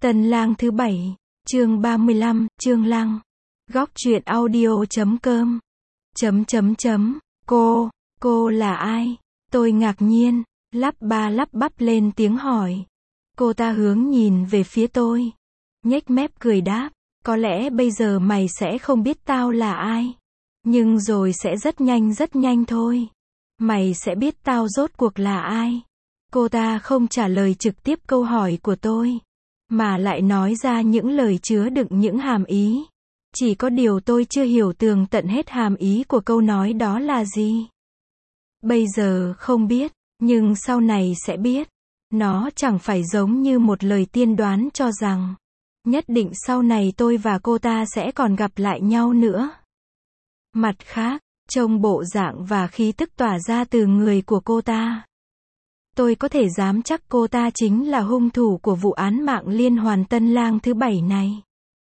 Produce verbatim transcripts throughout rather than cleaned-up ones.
Tân lang thứ bảy, chương ba mươi lăm, Trương Lăng. Góc truyện audio chấm com. Chấm chấm chấm, cô, cô là ai? Tôi ngạc nhiên, lắp ba lắp bắp lên tiếng hỏi. Cô ta hướng nhìn về phía tôi, nhếch mép cười đáp, có lẽ bây giờ mày sẽ không biết tao là ai. Nhưng rồi sẽ rất nhanh rất nhanh thôi. Mày sẽ biết tao rốt cuộc là ai. Cô ta không trả lời trực tiếp câu hỏi của tôi, mà lại nói ra những lời chứa đựng những hàm ý. Chỉ có điều tôi chưa hiểu tường tận hết hàm ý của câu nói đó là gì. Bây giờ không biết, nhưng sau này sẽ biết. Nó chẳng phải giống như một lời tiên đoán cho rằng nhất định sau này tôi và cô ta sẽ còn gặp lại nhau nữa. Mặt khác, trông bộ dạng và khí tức tỏa ra từ người của cô ta, tôi có thể dám chắc cô ta chính là hung thủ của vụ án mạng liên hoàn Tân Lang thứ bảy này.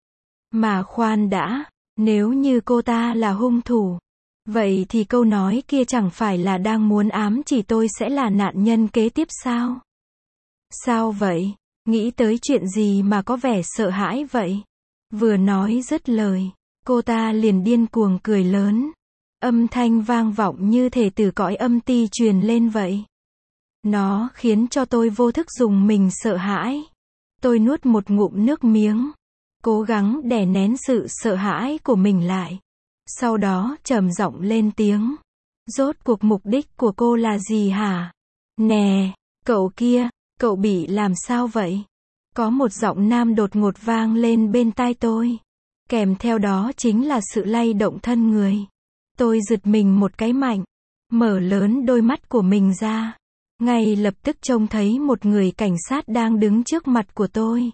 Mà khoan đã, nếu như cô ta là hung thủ, vậy thì câu nói kia chẳng phải là đang muốn ám chỉ tôi sẽ là nạn nhân kế tiếp sao? Sao vậy? Nghĩ tới chuyện gì mà có vẻ sợ hãi vậy? Vừa nói dứt lời, cô ta liền điên cuồng cười lớn. Âm thanh vang vọng như thể từ cõi âm ti truyền lên vậy. Nó khiến cho tôi vô thức rùng mình sợ hãi. Tôi nuốt một ngụm nước miếng, cố gắng đè nén sự sợ hãi của mình lại. Sau đó trầm giọng lên tiếng. Rốt cuộc mục đích của cô là gì hả? Nè, cậu kia, cậu bị làm sao vậy? Có một giọng nam đột ngột vang lên bên tai tôi. Kèm theo đó chính là sự lay động thân người. Tôi giật mình một cái mạnh, mở lớn đôi mắt của mình ra. Ngay lập tức trông thấy một người cảnh sát đang đứng trước mặt của tôi.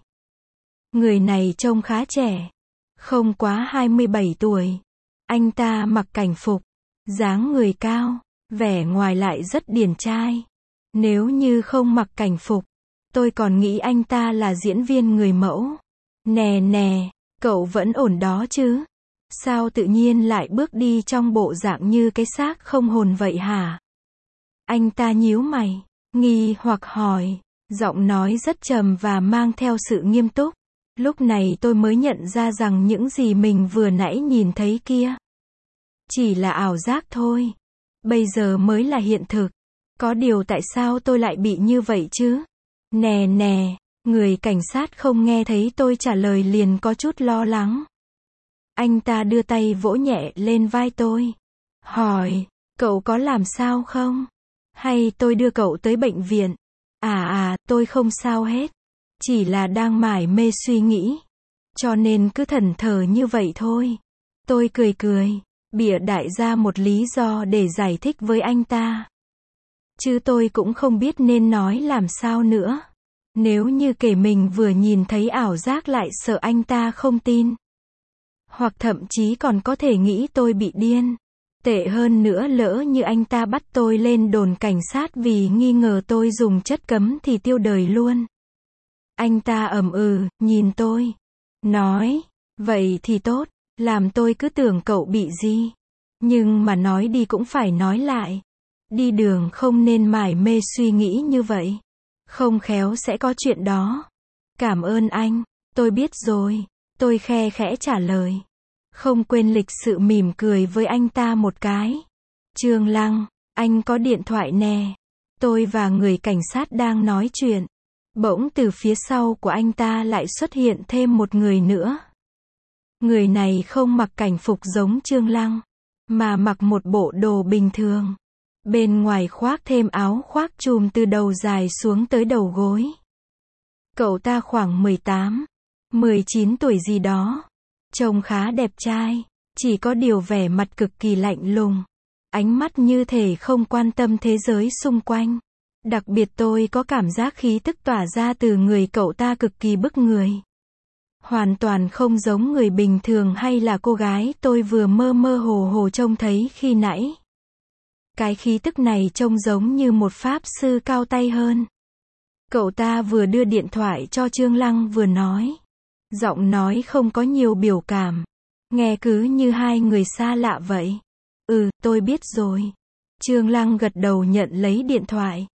Người này trông khá trẻ, không quá hai mươi bảy tuổi. Anh ta mặc cảnh phục, dáng người cao, vẻ ngoài lại rất điển trai. Nếu như không mặc cảnh phục, tôi còn nghĩ anh ta là diễn viên người mẫu. Nè nè, cậu vẫn ổn đó chứ? Sao tự nhiên lại bước đi trong bộ dạng như cái xác không hồn vậy hả? Anh ta nhíu mày, nghi hoặc hỏi, giọng nói rất trầm và mang theo sự nghiêm túc. Lúc này tôi mới nhận ra rằng những gì mình vừa nãy nhìn thấy kia chỉ là ảo giác thôi. Bây giờ mới là hiện thực. Có điều tại sao tôi lại bị như vậy chứ? Nè nè, người cảnh sát không nghe thấy tôi trả lời liền có chút lo lắng. Anh ta đưa tay vỗ nhẹ lên vai tôi, hỏi, cậu có làm sao không? Hay tôi đưa cậu tới bệnh viện? À à, tôi không sao hết. Chỉ là đang mải mê suy nghĩ, cho nên cứ thẫn thờ như vậy thôi. Tôi cười cười, bịa đại ra một lý do để giải thích với anh ta. Chứ tôi cũng không biết nên nói làm sao nữa. Nếu như kể mình vừa nhìn thấy ảo giác lại sợ anh ta không tin. Hoặc thậm chí còn có thể nghĩ tôi bị điên. Tệ hơn nữa lỡ như anh ta bắt tôi lên đồn cảnh sát vì nghi ngờ tôi dùng chất cấm thì tiêu đời luôn. Anh ta ầm ừ, nhìn tôi, nói, vậy thì tốt, làm tôi cứ tưởng cậu bị gì. Nhưng mà nói đi cũng phải nói lại. Đi đường không nên mải mê suy nghĩ như vậy. Không khéo sẽ có chuyện đó. Cảm ơn anh, tôi biết rồi. Tôi khe khẽ trả lời. Không quên lịch sự mỉm cười với anh ta một cái. Trương Lăng, anh có điện thoại nè. Tôi và người cảnh sát đang nói chuyện. Bỗng từ phía sau của anh ta lại xuất hiện thêm một người nữa. Người này không mặc cảnh phục giống Trương Lăng, mà mặc một bộ đồ bình thường. Bên ngoài khoác thêm áo khoác trùm từ đầu dài xuống tới đầu gối. Cậu ta khoảng mười tám, mười chín tuổi gì đó. Trông khá đẹp trai, chỉ có điều vẻ mặt cực kỳ lạnh lùng. Ánh mắt như thể không quan tâm thế giới xung quanh. Đặc biệt tôi có cảm giác khí tức tỏa ra từ người cậu ta cực kỳ bức người. Hoàn toàn không giống người bình thường hay là cô gái tôi vừa mơ mơ hồ hồ trông thấy khi nãy. Cái khí tức này trông giống như một pháp sư cao tay hơn. Cậu ta vừa đưa điện thoại cho Trương Lăng vừa nói. Giọng nói không có nhiều biểu cảm. Nghe cứ như hai người xa lạ vậy. Ừ, tôi biết rồi. Trương Lăng gật đầu nhận lấy điện thoại.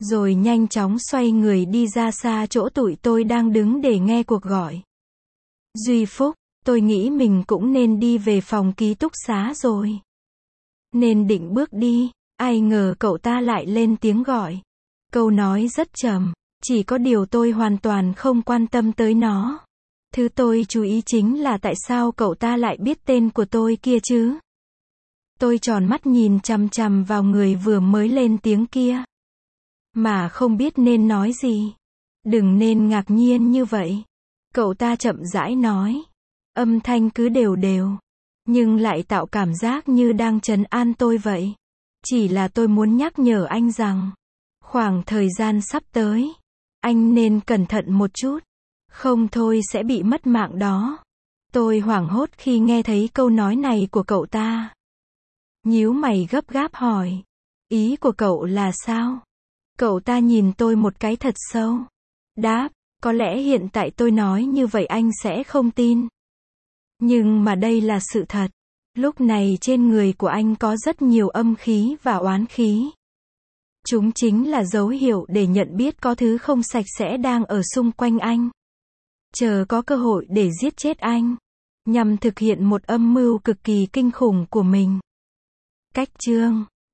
rồi nhanh chóng xoay người đi ra xa chỗ tụi tôi đang đứng để nghe cuộc gọi. Duy Phúc, tôi nghĩ mình cũng nên đi về phòng ký túc xá rồi. Nên định bước đi, ai ngờ cậu ta lại lên tiếng gọi. Câu nói rất trầm, chỉ có điều tôi hoàn toàn không quan tâm tới nó. Thứ tôi chú ý chính là tại sao cậu ta lại biết tên của tôi kia chứ. Tôi tròn mắt nhìn chằm chằm vào người vừa mới lên tiếng kia. Mà không biết nên nói gì. Đừng nên ngạc nhiên như vậy. Cậu ta chậm rãi nói. Âm thanh cứ đều đều. Nhưng lại tạo cảm giác như đang trấn an tôi vậy. Chỉ là tôi muốn nhắc nhở anh rằng. Khoảng thời gian sắp tới. Anh nên cẩn thận một chút. Không thôi sẽ bị mất mạng đó. Tôi hoảng hốt khi nghe thấy câu nói này của cậu ta. Nhíu mày gấp gáp hỏi. Ý của cậu là sao? Cậu ta nhìn tôi một cái thật sâu. Đáp, có lẽ hiện tại tôi nói như vậy anh sẽ không tin. Nhưng mà đây là sự thật. Lúc này trên người của anh có rất nhiều âm khí và oán khí. Chúng chính là dấu hiệu để nhận biết có thứ không sạch sẽ đang ở xung quanh anh. Chờ có cơ hội để giết chết anh. Nhằm thực hiện một âm mưu cực kỳ kinh khủng của mình. Cách chương